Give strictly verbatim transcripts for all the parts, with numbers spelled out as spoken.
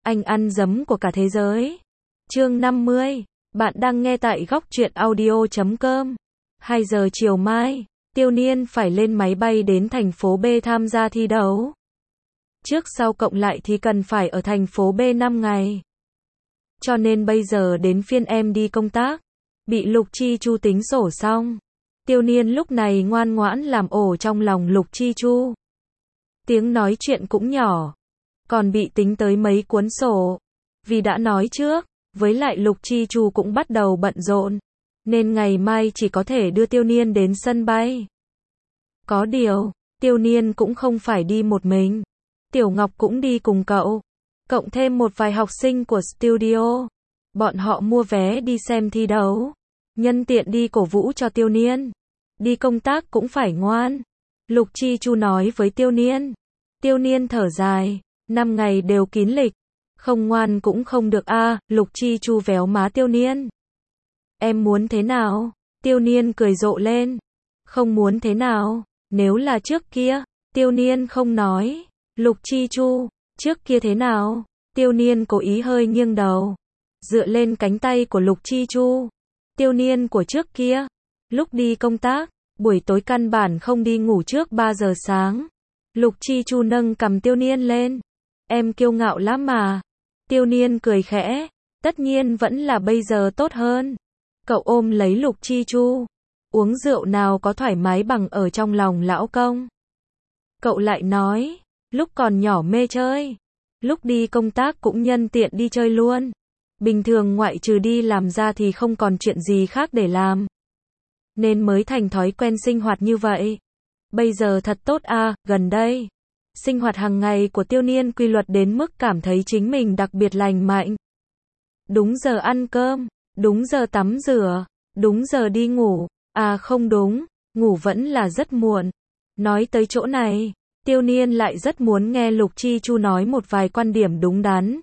Anh ăn dấm của cả thế giới. Chương năm mươi. Bạn đang nghe tại góc truyện audio chấm com. hai giờ chiều mai, Tiêu Niên phải lên máy bay đến thành phố B tham gia thi đấu. Trước sau cộng lại thì cần phải ở thành phố B năm ngày. Cho nên bây giờ đến phiên em đi công tác. Bị Lục Chi Chu tính sổ xong. Tiêu Niên lúc này ngoan ngoãn làm ổ trong lòng Lục Chi Chu. Tiếng nói chuyện cũng nhỏ. Còn bị tính tới mấy cuốn sổ. Vì đã nói trước, với lại Lục Chi Chu cũng bắt đầu bận rộn. Nên ngày mai chỉ có thể đưa Tiêu Niên đến sân bay. Có điều, Tiêu Niên cũng không phải đi một mình. Tiểu Ngọc cũng đi cùng cậu. Cộng thêm một vài học sinh của studio. Bọn họ mua vé đi xem thi đấu. Nhân tiện đi cổ vũ cho Tiêu Niên. Đi công tác cũng phải ngoan. Lục Chi Chu nói với Tiêu Niên. Tiêu Niên thở dài. Năm ngày đều kín lịch. Không ngoan cũng không được a. À, Lục Chi Chu véo má Tiêu Niên. Em muốn thế nào? Tiêu Niên cười rộ lên. Không muốn thế nào? Nếu là trước kia, Tiêu Niên không nói. Lục Chi Chu, trước kia thế nào? Tiêu Niên cố ý hơi nghiêng đầu. Dựa lên cánh tay của Lục Chi Chu. Tiêu Niên của trước kia. Lúc đi công tác, buổi tối căn bản không đi ngủ trước ba giờ sáng. Lục Chi Chu nâng cầm Tiêu Niên lên. Em kiêu ngạo lắm mà. Tiêu Niên cười khẽ. Tất nhiên vẫn là bây giờ tốt hơn. Cậu ôm lấy Lục Chi Chu. Uống rượu nào có thoải mái bằng ở trong lòng lão công. Cậu lại nói. Lúc còn nhỏ mê chơi. Lúc đi công tác cũng nhân tiện đi chơi luôn. Bình thường ngoại trừ đi làm ra thì không còn chuyện gì khác để làm. Nên mới thành thói quen sinh hoạt như vậy. Bây giờ thật tốt a. À, gần đây. Sinh hoạt hàng ngày của Tiêu Niên quy luật đến mức cảm thấy chính mình đặc biệt lành mạnh. Đúng giờ ăn cơm. Đúng giờ tắm rửa. Đúng giờ đi ngủ. À không đúng. Ngủ vẫn là rất muộn. Nói tới chỗ này. Tiêu Niên lại rất muốn nghe Lục Chi Chu nói một vài quan điểm đúng đắn.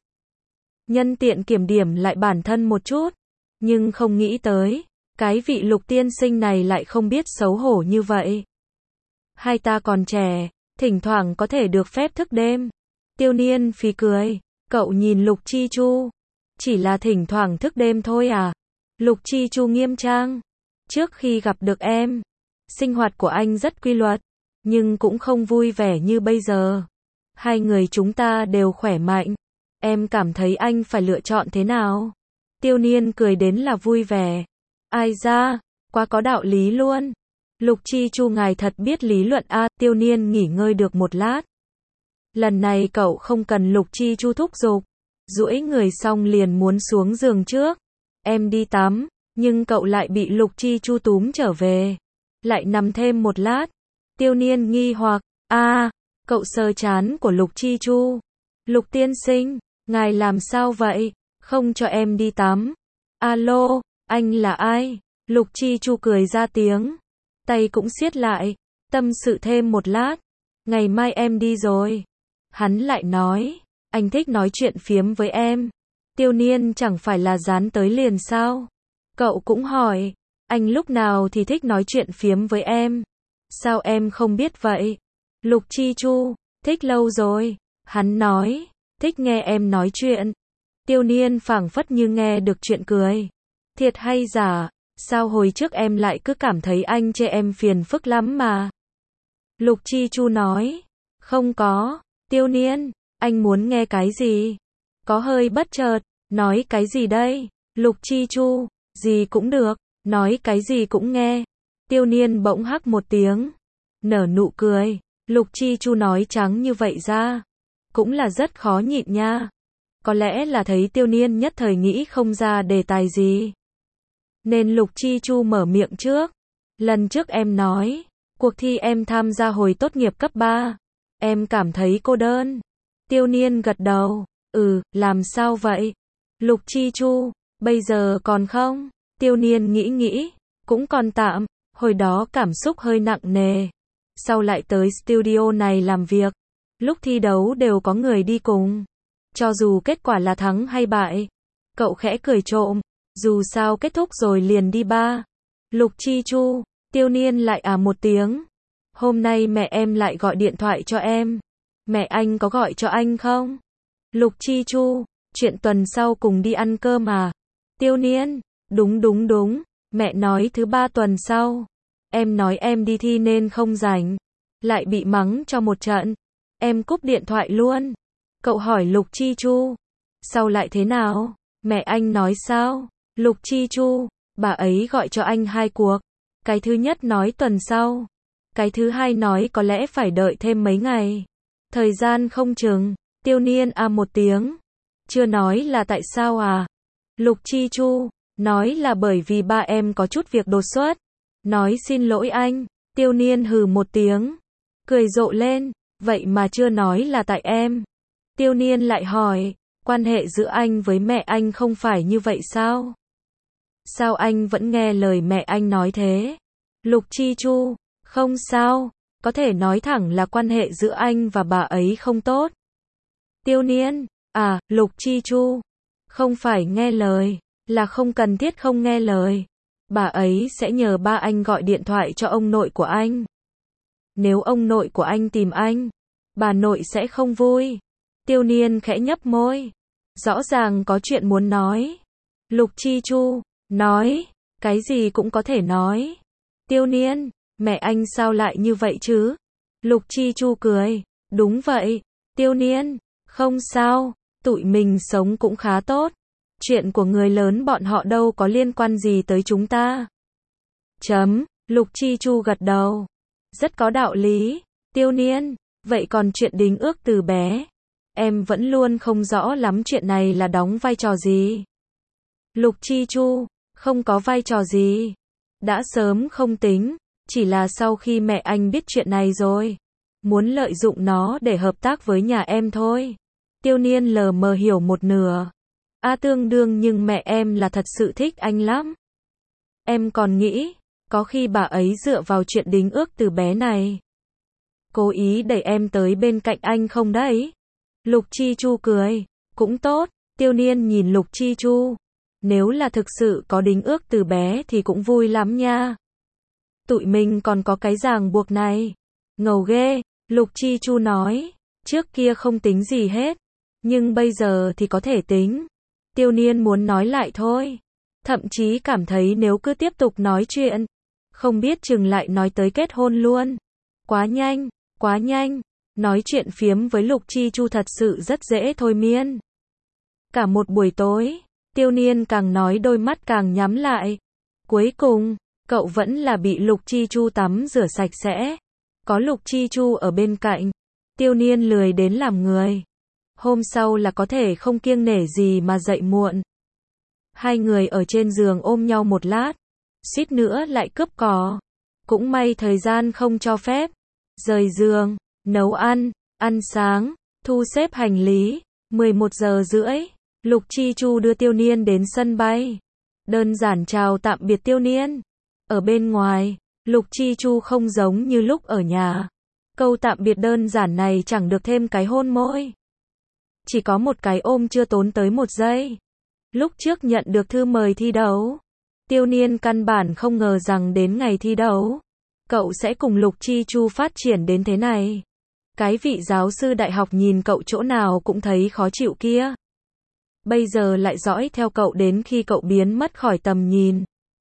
Nhân tiện kiểm điểm lại bản thân một chút. Nhưng không nghĩ tới. Cái vị Lục tiên sinh này lại không biết xấu hổ như vậy. Hai ta còn trẻ. Thỉnh thoảng có thể được phép thức đêm. Tiêu Niên phì cười. Cậu nhìn Lục Chi Chu. Chỉ là thỉnh thoảng thức đêm thôi à? Lục Chi Chu nghiêm trang. Trước khi gặp được em. Sinh hoạt của anh rất quy luật. Nhưng cũng không vui vẻ như bây giờ. Hai người chúng ta đều khỏe mạnh. Em cảm thấy anh phải lựa chọn thế nào? Tiêu Niên cười đến là vui vẻ. Ai da, quá có đạo lý luôn. Lục Chi Chu ngài thật biết lý luận a. À, Tiêu Niên nghỉ ngơi được một lát. Lần này cậu không cần Lục Chi Chu thúc giục. Duỗi người xong liền muốn xuống giường trước. Em đi tắm, nhưng cậu lại bị Lục Chi Chu túm trở về. Lại nằm thêm một lát. Tiêu Niên nghi hoặc, a, à, cậu sờ trán của Lục Chi Chu. Lục tiên sinh, ngài làm sao vậy? Không cho em đi tắm. Alo, anh là ai? Lục Chi Chu cười ra tiếng. Tay cũng siết lại. Tâm sự thêm một lát. Ngày mai em đi rồi. Hắn lại nói. Anh thích nói chuyện phiếm với em. Tiêu Niên chẳng phải là dán tới liền sao? Cậu cũng hỏi. Anh lúc nào thì thích nói chuyện phiếm với em? Sao em không biết vậy? Lục Chi Chu. Thích lâu rồi. Hắn nói. Thích nghe em nói chuyện. Tiêu Niên phảng phất như nghe được chuyện cười. Thiệt hay giả? Sao hồi trước em lại cứ cảm thấy anh chê em phiền phức lắm mà? Lục Chi Chu nói. Không có. Tiêu Niên. Anh muốn nghe cái gì? Có hơi bất chợt. Nói cái gì đây? Lục Chi Chu. Gì cũng được. Nói cái gì cũng nghe. Tiêu Niên bỗng hắc một tiếng. Nở nụ cười. Lục Chi Chu nói trắng như vậy ra. Cũng là rất khó nhịn nha. Có lẽ là thấy Tiêu Niên nhất thời nghĩ không ra đề tài gì. Nên Lục Chi Chu mở miệng trước. Lần trước em nói. Cuộc thi em tham gia hồi tốt nghiệp cấp ba. Em cảm thấy cô đơn. Tiêu Niên gật đầu. Ừ, làm sao vậy? Lục Chi Chu. Bây giờ còn không? Tiêu Niên nghĩ nghĩ. Cũng còn tạm. Hồi đó cảm xúc hơi nặng nề. Sau lại tới studio này làm việc. Lúc thi đấu đều có người đi cùng. Cho dù kết quả là thắng hay bại. Cậu khẽ cười trộm. Dù sao kết thúc rồi liền đi ba. Lục Chi Chu. Tiêu Niên lại à một tiếng. Hôm nay mẹ em lại gọi điện thoại cho em. Mẹ anh có gọi cho anh không? Lục Chi Chu. Chuyện tuần sau cùng đi ăn cơm à? Tiêu Niên, đúng đúng đúng, mẹ nói thứ ba tuần sau. Em nói em đi thi nên không rảnh. Lại bị mắng cho một trận. Em cúp điện thoại luôn. Cậu hỏi Lục Chi Chu. Sau lại thế nào? Mẹ anh nói sao? Lục Chi Chu, bà ấy gọi cho anh hai cuộc. Cái thứ nhất nói tuần sau. Cái thứ hai nói có lẽ phải đợi thêm mấy ngày. Thời gian không chừng. Tiêu Niên à một tiếng. Chưa nói là tại sao à? Lục Chi Chu, nói là bởi vì ba em có chút việc đột xuất. Nói xin lỗi anh. Tiêu Niên hừ một tiếng. Cười rộ lên. Vậy mà chưa nói là tại em. Tiêu Niên lại hỏi. Quan hệ giữa anh với mẹ anh không phải như vậy sao? Sao anh vẫn nghe lời mẹ anh nói thế? Lục Chi Chu, không sao. Có thể nói thẳng là quan hệ giữa anh và bà ấy không tốt. Tiêu Niên, à, Lục Chi Chu. Không phải nghe lời, là không cần thiết không nghe lời. Bà ấy sẽ nhờ ba anh gọi điện thoại cho ông nội của anh. Nếu ông nội của anh tìm anh, bà nội sẽ không vui. Tiêu Niên khẽ nhấp môi. Rõ ràng có chuyện muốn nói. Lục Chi Chu, nói, cái gì cũng có thể nói. Tiêu Niên, mẹ anh sao lại như vậy chứ? Lục Chi Chu cười, đúng vậy. Tiêu Niên, không sao, tụi mình sống cũng khá tốt. Chuyện của người lớn bọn họ đâu có liên quan gì tới chúng ta. Chấm, Lục Chi Chu gật đầu. Rất có đạo lý. Tiêu Niên, vậy còn chuyện đính ước từ bé? Em vẫn luôn không rõ lắm chuyện này là đóng vai trò gì. Lục Chi Chu, không có vai trò gì. Đã sớm không tính, chỉ là sau khi mẹ anh biết chuyện này rồi. Muốn lợi dụng nó để hợp tác với nhà em thôi. Tiêu Niên lờ mờ hiểu một nửa. A tương đương nhưng mẹ em là thật sự thích anh lắm. Em còn nghĩ, có khi bà ấy dựa vào chuyện đính ước từ bé này. Cố ý đẩy em tới bên cạnh anh không đấy? Lục Chi Chu cười, cũng tốt. Tiêu Niên nhìn Lục Chi Chu. Nếu là thực sự có đính ước từ bé thì cũng vui lắm nha. Tụi mình còn có cái ràng buộc này. Ngầu ghê, Lục Chi Chu nói. Trước kia không tính gì hết. Nhưng bây giờ thì có thể tính. Tiêu Niên muốn nói lại thôi. Thậm chí cảm thấy nếu cứ tiếp tục nói chuyện, không biết chừng lại nói tới kết hôn luôn. Quá nhanh, quá nhanh. Nói chuyện phiếm với Lục Chi Chu thật sự rất dễ thôi miên. Cả một buổi tối, Tiêu Niên càng nói đôi mắt càng nhắm lại. Cuối cùng, cậu vẫn là bị Lục Chi Chu tắm rửa sạch sẽ. Có Lục Chi Chu ở bên cạnh, Tiêu Niên lười đến làm người. Hôm sau là có thể không kiêng nể gì mà dậy muộn. Hai người ở trên giường ôm nhau một lát, suýt nữa lại cướp cò. Cũng may thời gian không cho phép. Rời giường, nấu ăn, ăn sáng, thu xếp hành lý. mười một giờ rưỡi, Lục Chi Chu đưa Tiêu Niên đến sân bay. Đơn giản chào tạm biệt Tiêu Niên. Ở bên ngoài, Lục Chi Chu không giống như lúc ở nhà. Câu tạm biệt đơn giản này chẳng được thêm cái hôn môi. Chỉ có một cái ôm chưa tốn tới một giây. Lúc trước nhận được thư mời thi đấu, Tiêu Niên căn bản không ngờ rằng đến ngày thi đấu, cậu sẽ cùng Lục Chi Chu phát triển đến thế này. Cái vị giáo sư đại học nhìn cậu chỗ nào cũng thấy khó chịu kia. Bây giờ lại dõi theo cậu đến khi cậu biến mất khỏi tầm nhìn.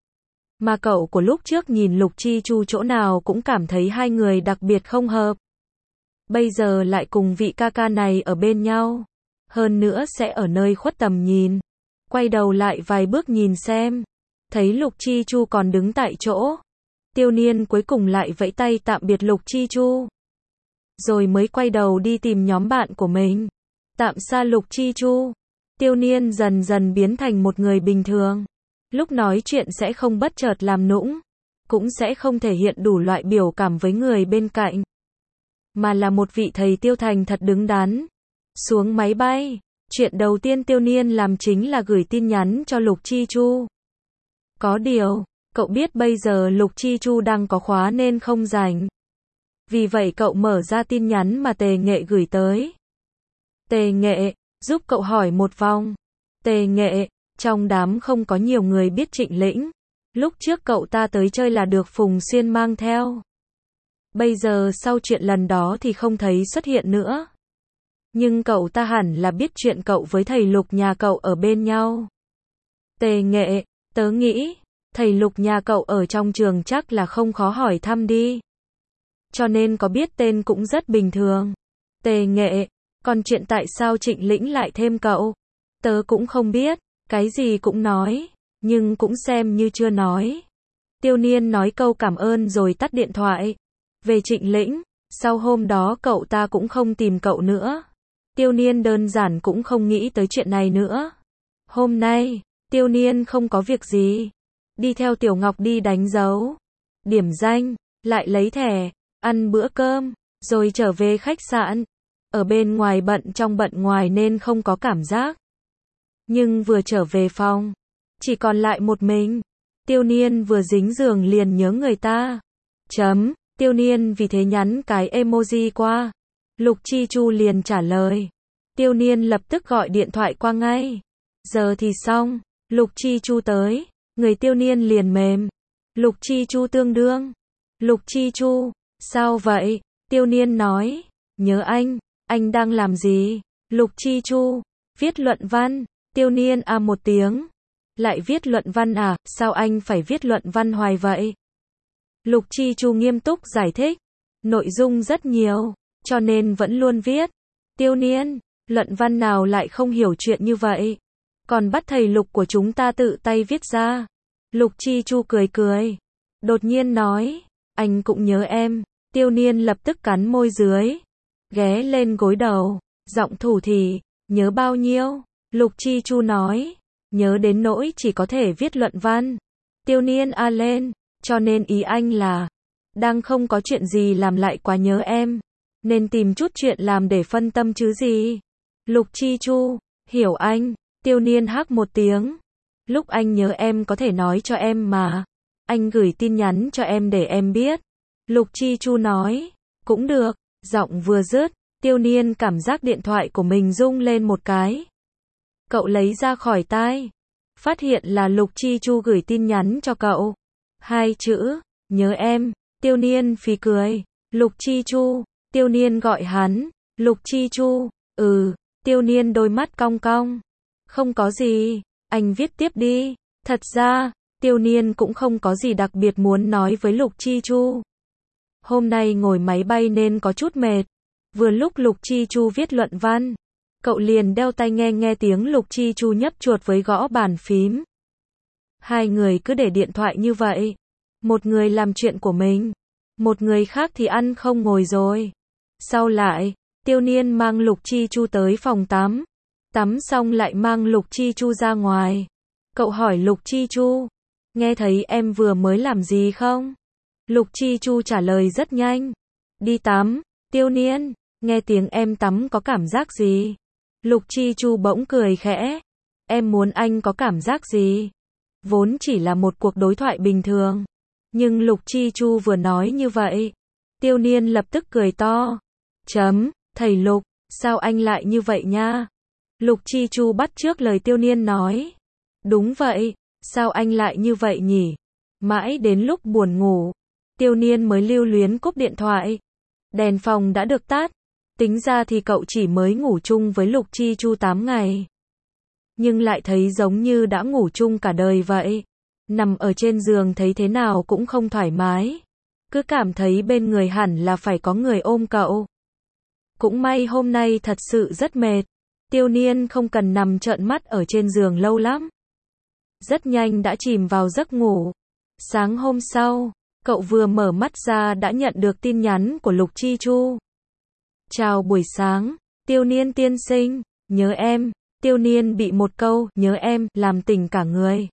Mà cậu của lúc trước nhìn Lục Chi Chu chỗ nào cũng cảm thấy hai người đặc biệt không hợp. Bây giờ lại cùng vị ca ca này ở bên nhau. Hơn nữa sẽ ở nơi khuất tầm nhìn. Quay đầu lại vài bước nhìn xem. Thấy Lục Chi Chu còn đứng tại chỗ. Tiêu Niên cuối cùng lại vẫy tay tạm biệt Lục Chi Chu. Rồi mới quay đầu đi tìm nhóm bạn của mình. Tạm xa Lục Chi Chu. Tiêu Niên dần dần biến thành một người bình thường. Lúc nói chuyện sẽ không bất chợt làm nũng. Cũng sẽ không thể hiện đủ loại biểu cảm với người bên cạnh. Mà là một vị thầy Tiêu thành thật đứng đắn. Xuống máy bay, chuyện đầu tiên Tiêu Niên làm chính là gửi tin nhắn cho Lục Chi Chu. Có điều, cậu biết bây giờ Lục Chi Chu đang có khóa nên không rảnh. Vì vậy cậu mở ra tin nhắn mà Tề Nghệ gửi tới. Tề Nghệ, giúp cậu hỏi một vòng. Tề Nghệ, trong đám không có nhiều người biết Trịnh Lĩnh. Lúc trước cậu ta tới chơi là được Phùng Xuyên mang theo. Bây giờ sau chuyện lần đó thì không thấy xuất hiện nữa. Nhưng cậu ta hẳn là biết chuyện cậu với thầy Lục nhà cậu ở bên nhau. Tề Nghệ, tớ nghĩ, thầy Lục nhà cậu ở trong trường chắc là không khó hỏi thăm đi. Cho nên có biết tên cũng rất bình thường. Tề Nghệ, còn chuyện tại sao Trịnh Lĩnh lại thêm cậu? Tớ cũng không biết, cái gì cũng nói, nhưng cũng xem như chưa nói. Tiêu Niên nói câu cảm ơn rồi tắt điện thoại. Về Trịnh Lĩnh, sau hôm đó cậu ta cũng không tìm cậu nữa. Tiêu Niên đơn giản cũng không nghĩ tới chuyện này nữa. Hôm nay, Tiêu Niên không có việc gì. Đi theo Tiểu Ngọc đi đánh dấu. Điểm danh, lại lấy thẻ, ăn bữa cơm, rồi trở về khách sạn. Ở bên ngoài bận trong bận ngoài nên không có cảm giác. Nhưng vừa trở về phòng, chỉ còn lại một mình. Tiêu Niên vừa dính giường liền nhớ người ta. Chấm, Tiêu Niên vì thế nhắn cái emoji qua. Lục Chi Chu liền trả lời. Tiêu Niên lập tức gọi điện thoại qua ngay. Giờ thì xong, Lục Chi Chu tới, người Tiêu Niên liền mềm. Lục Chi Chu tương đương. Lục Chi Chu, sao vậy? Tiêu Niên nói, nhớ anh, anh đang làm gì? Lục Chi Chu, viết luận văn. Tiêu Niên à một tiếng. Lại viết luận văn à, sao anh phải viết luận văn hoài vậy? Lục Chi Chu nghiêm túc giải thích. Nội dung rất nhiều, cho nên vẫn luôn viết. Tiêu Niên, luận văn nào lại không hiểu chuyện như vậy? Còn bắt thầy Lục của chúng ta tự tay viết ra. Lục Chi Chu cười cười. Đột nhiên nói, anh cũng nhớ em. Tiêu Niên lập tức cắn môi dưới. Ghé lên gối đầu, giọng thủ thỉ, nhớ bao nhiêu? Lục Chi Chu nói, nhớ đến nỗi chỉ có thể viết luận văn. Tiêu Niên a lên, cho nên ý anh là, đang không có chuyện gì làm lại quá nhớ em, nên tìm chút chuyện làm để phân tâm chứ gì. Lục Chi Chu, hiểu anh. Tiêu Niên hắc một tiếng. Lúc anh nhớ em có thể nói cho em mà. Anh gửi tin nhắn cho em để em biết. Lục Chi Chu nói, cũng được. Giọng vừa dứt, Tiêu Niên cảm giác điện thoại của mình rung lên một cái. Cậu lấy ra khỏi tai. Phát hiện là Lục Chi Chu gửi tin nhắn cho cậu. Hai chữ, nhớ em. Tiêu Niên phì cười. Lục Chi Chu. Tiêu Niên gọi hắn. Lục Chi Chu. Ừ. Tiêu Niên đôi mắt cong cong. Không có gì. Anh viết tiếp đi. Thật ra, Tiêu Niên cũng không có gì đặc biệt muốn nói với Lục Chi Chu. Hôm nay ngồi máy bay nên có chút mệt. Vừa lúc Lục Chi Chu viết luận văn, cậu liền đeo tai nghe nghe tiếng Lục Chi Chu nhấp chuột với gõ bàn phím. Hai người cứ để điện thoại như vậy. Một người làm chuyện của mình, một người khác thì ăn không ngồi rồi. Sau lại, Tiêu Niên mang Lục Chi Chu tới phòng tắm. Tắm xong lại mang Lục Chi Chu ra ngoài. Cậu hỏi Lục Chi Chu, nghe thấy em vừa mới làm gì không? Lục Chi Chu trả lời rất nhanh. Đi tắm. Tiêu Niên, nghe tiếng em tắm có cảm giác gì? Lục Chi Chu bỗng cười khẽ. Em muốn anh có cảm giác gì? Vốn chỉ là một cuộc đối thoại bình thường. Nhưng Lục Chi Chu vừa nói như vậy. Tiêu Niên lập tức cười to. Chấm, thầy Lục, sao anh lại như vậy nha? Lục Chi Chu bắt chước lời Tiêu Niên nói. Đúng vậy, sao anh lại như vậy nhỉ? Mãi đến lúc buồn ngủ, Tiêu Niên mới lưu luyến cúp điện thoại. Đèn phòng đã được tắt. Tính ra thì cậu chỉ mới ngủ chung với Lục Chi Chu tám ngày. Nhưng lại thấy giống như đã ngủ chung cả đời vậy. Nằm ở trên giường thấy thế nào cũng không thoải mái. Cứ cảm thấy bên người hẳn là phải có người ôm cậu. Cũng may hôm nay thật sự rất mệt. Tiêu Niên không cần nằm trợn mắt ở trên giường lâu lắm. Rất nhanh đã chìm vào giấc ngủ. Sáng hôm sau, cậu vừa mở mắt ra đã nhận được tin nhắn của Lục Chi Chu. Chào buổi sáng, Tiêu Niên tiên sinh, nhớ em. Tiêu Niên bị một câu, nhớ em, làm tỉnh cả người.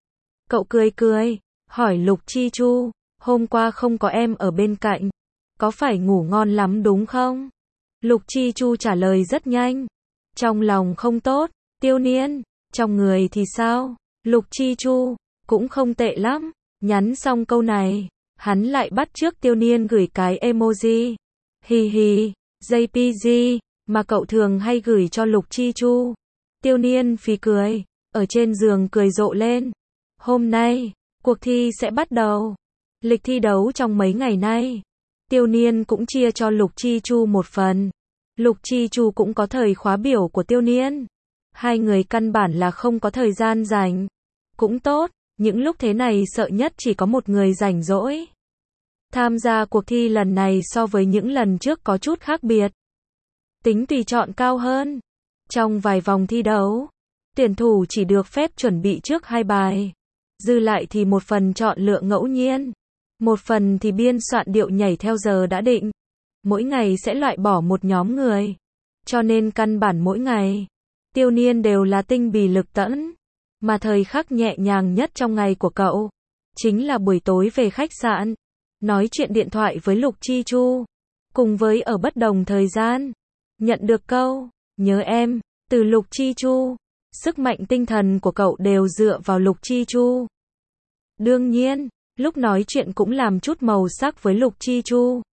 Cậu cười cười, hỏi Lục Chi Chu, hôm qua không có em ở bên cạnh, có phải ngủ ngon lắm đúng không? Lục Chi Chu trả lời rất nhanh. Trong lòng không tốt. Tiêu Niên, trong người thì sao? Lục Chi Chu, cũng không tệ lắm. Nhắn xong câu này, hắn lại bắt chước Tiêu Niên gửi cái emoji. Hi hi, gi pê giê, mà cậu thường hay gửi cho Lục Chi Chu. Tiêu Niên phì cười, ở trên giường cười rộ lên. Hôm nay, cuộc thi sẽ bắt đầu. Lịch thi đấu trong mấy ngày nay. Tiêu Niên cũng chia cho Lục Chi Chu một phần. Lục Chi Chu cũng có thời khóa biểu của Tiêu Niên. Hai người căn bản là không có thời gian rảnh. Cũng tốt, những lúc thế này sợ nhất chỉ có một người rảnh rỗi. Tham gia cuộc thi lần này so với những lần trước có chút khác biệt. Tính tùy chọn cao hơn. Trong vài vòng thi đấu, tuyển thủ chỉ được phép chuẩn bị trước hai bài. Dư lại thì một phần chọn lựa ngẫu nhiên. Một phần thì biên soạn điệu nhảy theo giờ đã định. Mỗi ngày sẽ loại bỏ một nhóm người. Cho nên căn bản mỗi ngày, Tiêu Niên đều là tinh bì lực tẫn. Mà thời khắc nhẹ nhàng nhất trong ngày của cậu, chính là buổi tối về khách sạn, nói chuyện điện thoại với Lục Chi Chu. Cùng với ở bất đồng thời gian, nhận được câu, nhớ em, từ Lục Chi Chu. Sức mạnh tinh thần của cậu đều dựa vào Lục Chi Chu. Đương nhiên, lúc nói chuyện cũng làm chút màu sắc với Lục Chi Chu.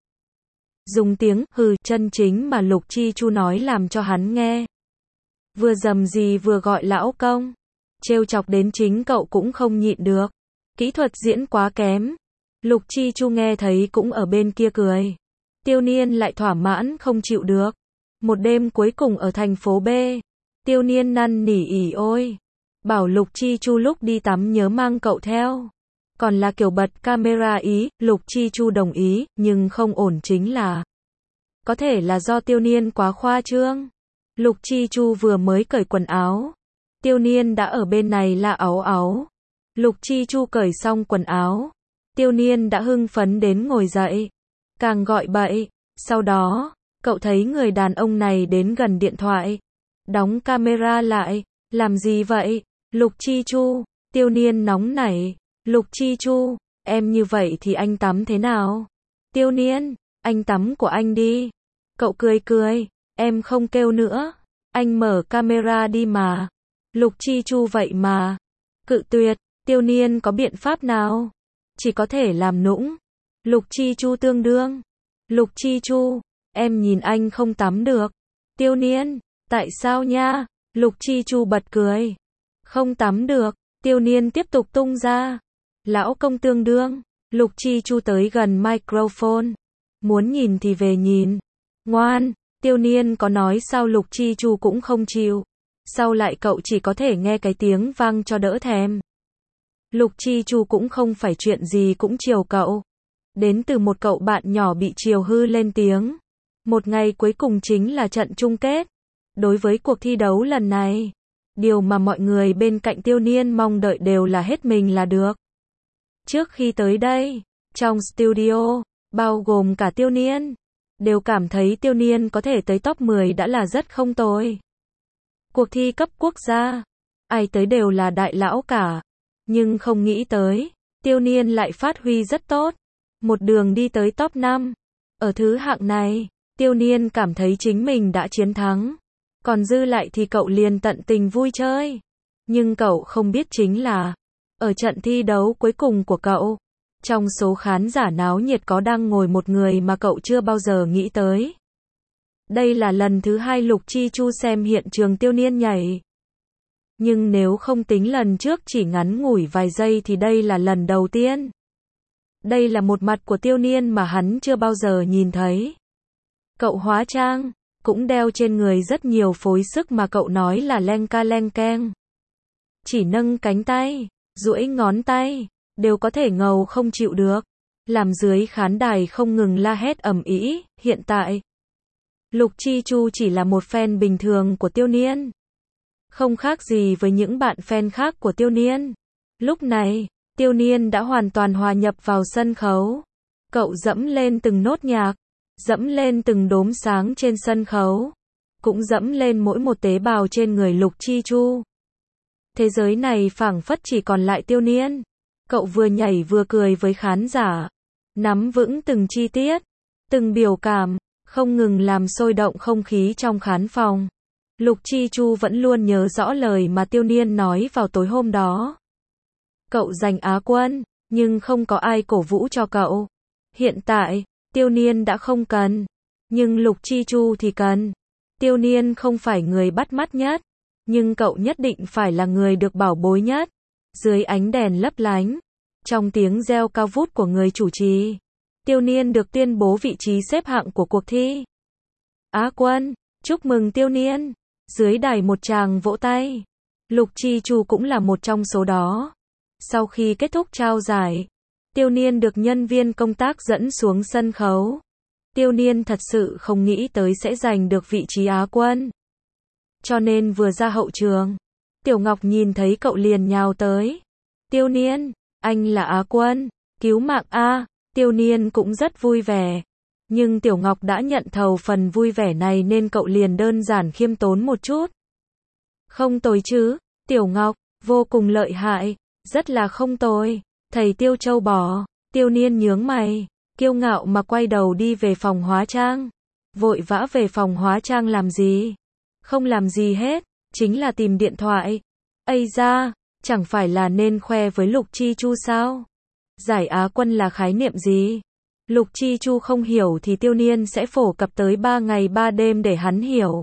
Dùng tiếng hừ chân chính mà Lục Chi Chu nói làm cho hắn nghe. Vừa dầm gì vừa gọi lão công. Trêu chọc đến chính cậu cũng không nhịn được. Kỹ thuật diễn quá kém. Lục Chi Chu nghe thấy cũng ở bên kia cười. Tiêu Niên lại thỏa mãn không chịu được. Một đêm cuối cùng ở thành phố B. Tiêu Niên năn nỉ ỉ ôi. Bảo Lục Chi Chu lúc đi tắm nhớ mang cậu theo. Còn là kiểu bật camera ý, Lục Chi Chu đồng ý, nhưng không ổn chính là. Có thể là do Tiêu Niên quá khoa trương. Lục Chi Chu vừa mới cởi quần áo. Tiêu Niên đã ở bên này la áo áo. Lục Chi Chu cởi xong quần áo. Tiêu Niên đã hưng phấn đến ngồi dậy. Càng gọi bậy. Sau đó, cậu thấy người đàn ông này đến gần điện thoại. Đóng camera lại. Làm gì vậy? Lục Chi Chu. Tiêu Niên nóng nảy. Lục Chi Chu. Em như vậy thì anh tắm thế nào? Tiêu Niên. Anh tắm của anh đi. Cậu cười cười. Em không kêu nữa. Anh mở camera đi mà. Lục Chi Chu vậy mà. Cự tuyệt. Tiêu Niên có biện pháp nào? Chỉ có thể làm nũng. Lục Chi Chu tương đương. Lục Chi Chu. Em nhìn anh không tắm được. Tiêu Niên. Tại sao nha? Lục Chi Chu bật cười. Không tắm được. Tiêu Niên tiếp tục tung ra. Lão công tương đương. Lục Chi Chu tới gần microphone. Muốn nhìn thì về nhìn. Ngoan. Tiêu Niên có nói sao Lục Chi Chu cũng không chịu. Sau lại cậu chỉ có thể nghe cái tiếng vang cho đỡ thèm. Lục Chi Chu cũng không phải chuyện gì cũng chiều cậu. Đến từ một cậu bạn nhỏ bị chiều hư lên tiếng. Một ngày cuối cùng chính là trận chung kết. Đối với cuộc thi đấu lần này, điều mà mọi người bên cạnh Tiêu Niên mong đợi đều là hết mình là được. Trước khi tới đây, trong studio, bao gồm cả Tiêu Niên, đều cảm thấy Tiêu Niên có thể tới top mười đã là rất không tồi. Cuộc thi cấp quốc gia, ai tới đều là đại lão cả. Nhưng không nghĩ tới, Tiêu Niên lại phát huy rất tốt. Một đường đi tới top năm. Ở thứ hạng này, Tiêu Niên cảm thấy chính mình đã chiến thắng. Còn dư lại thì cậu liền tận tình vui chơi. Nhưng cậu không biết chính là, ở trận thi đấu cuối cùng của cậu, trong số khán giả náo nhiệt có đang ngồi một người mà cậu chưa bao giờ nghĩ tới. Đây là lần thứ hai Lục Chi Chu xem hiện trường Tiêu Niên nhảy. Nhưng nếu không tính lần trước chỉ ngắn ngủi vài giây thì đây là lần đầu tiên. Đây là một mặt của Tiêu Niên mà hắn chưa bao giờ nhìn thấy. Cậu hóa trang, cũng đeo trên người rất nhiều phối sức mà cậu nói là len ca len keng. Chỉ nâng cánh tay, duỗi ngón tay, đều có thể ngầu không chịu được. Làm dưới khán đài không ngừng la hét ầm ĩ. Hiện tại, Lục Chi Chu chỉ là một fan bình thường của Tiêu Niên. Không khác gì với những bạn fan khác của Tiêu Niên. Lúc này, Tiêu Niên đã hoàn toàn hòa nhập vào sân khấu. Cậu dẫm lên từng nốt nhạc, dẫm lên từng đốm sáng trên sân khấu, cũng dẫm lên mỗi một tế bào trên người Lục Chi Chu. Thế giới này phảng phất chỉ còn lại Tiêu Niên. Cậu vừa nhảy vừa cười với khán giả, nắm vững từng chi tiết, từng biểu cảm, không ngừng làm sôi động không khí trong khán phòng. Lục Chi Chu vẫn luôn nhớ rõ lời mà Tiêu Niên nói vào tối hôm đó. Cậu giành Á quân, nhưng không có ai cổ vũ cho cậu. Hiện tại, Tiêu Niên đã không cần, nhưng Lục Chi Chu thì cần. Tiêu Niên không phải người bắt mắt nhất, nhưng cậu nhất định phải là người được bảo bối nhất. Dưới ánh đèn lấp lánh, trong tiếng reo cao vút của người chủ trì, Tiêu Niên được tuyên bố vị trí xếp hạng của cuộc thi. Á quân, chúc mừng Tiêu Niên. Dưới đài một tràng vỗ tay. Lục Chi Chu cũng là một trong số đó. Sau khi kết thúc trao giải, Tiêu Niên được nhân viên công tác dẫn xuống sân khấu. Tiêu Niên thật sự không nghĩ tới sẽ giành được vị trí Á quân. Cho nên vừa ra hậu trường, Tiểu Ngọc nhìn thấy cậu liền nhào tới. Tiêu Niên, anh là Á quân, cứu mạng a. Tiêu Niên cũng rất vui vẻ. Nhưng Tiểu Ngọc đã nhận thầu phần vui vẻ này nên cậu liền đơn giản khiêm tốn một chút. Không tồi chứ, Tiểu Ngọc, vô cùng lợi hại, rất là không tồi. Thầy Tiêu Châu bò. Tiêu Niên nhướng mày, kiêu ngạo mà quay đầu đi về phòng hóa trang. Vội vã về phòng hóa trang làm gì? Không làm gì hết, chính là tìm điện thoại. Ây da, chẳng phải là nên khoe với Lục Chi Chu sao? Giải Á quân là khái niệm gì? Lục Chi Chu không hiểu thì Tiêu Niên sẽ phổ cập tới ba ngày ba đêm để hắn hiểu.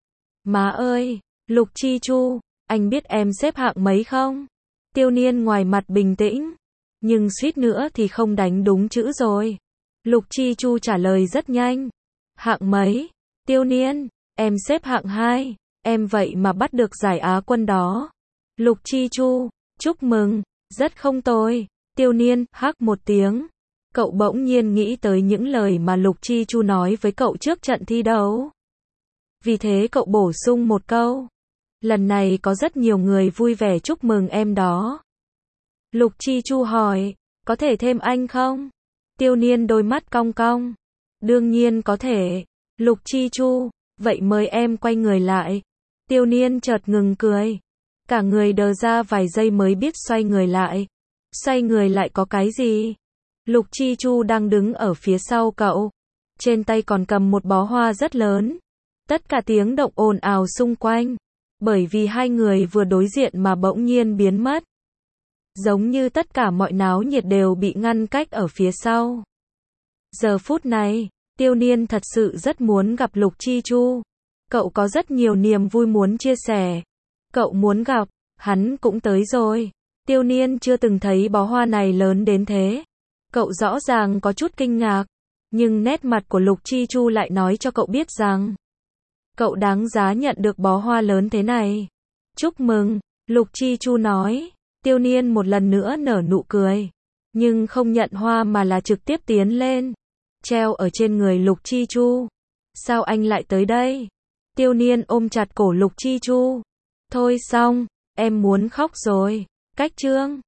Má ơi, Lục Chi Chu, anh biết em xếp hạng mấy không? Tiêu Niên ngoài mặt bình tĩnh, nhưng suýt nữa thì không đánh đúng chữ rồi. Lục Chi Chu trả lời rất nhanh. Hạng mấy? Tiêu Niên, em xếp hạng hai, em vậy mà bắt được giải Á quân đó. Lục Chi Chu, chúc mừng, rất không tồi. Tiêu Niên, hắc một tiếng. Cậu bỗng nhiên nghĩ tới những lời mà Lục Chi Chu nói với cậu trước trận thi đấu. Vì thế cậu bổ sung một câu. Lần này có rất nhiều người vui vẻ chúc mừng em đó. Lục Chi Chu hỏi, có thể thêm anh không? Tiêu Niên đôi mắt cong cong. Đương nhiên có thể. Lục Chi Chu, vậy mời em quay người lại. Tiêu Niên chợt ngừng cười. Cả người đờ ra vài giây mới biết xoay người lại. Xoay người lại có cái gì? Lục Chi Chu đang đứng ở phía sau cậu. Trên tay còn cầm một bó hoa rất lớn. Tất cả tiếng động ồn ào xung quanh. Bởi vì hai người vừa đối diện mà bỗng nhiên biến mất. Giống như tất cả mọi náo nhiệt đều bị ngăn cách ở phía sau. Giờ phút này, Tiêu Niên thật sự rất muốn gặp Lục Chi Chu. Cậu có rất nhiều niềm vui muốn chia sẻ. Cậu muốn gặp, hắn cũng tới rồi. Tiêu Niên chưa từng thấy bó hoa này lớn đến thế. Cậu rõ ràng có chút kinh ngạc. Nhưng nét mặt của Lục Chi Chu lại nói cho cậu biết rằng cậu đáng giá nhận được bó hoa lớn thế này. Chúc mừng, Lục Chi Chu nói. Tiêu Niên một lần nữa nở nụ cười. Nhưng không nhận hoa mà là trực tiếp tiến lên. Treo ở trên người Lục Chi Chu. Sao anh lại tới đây? Tiêu Niên ôm chặt cổ Lục Chi Chu. Thôi xong, em muốn khóc rồi. Cách chương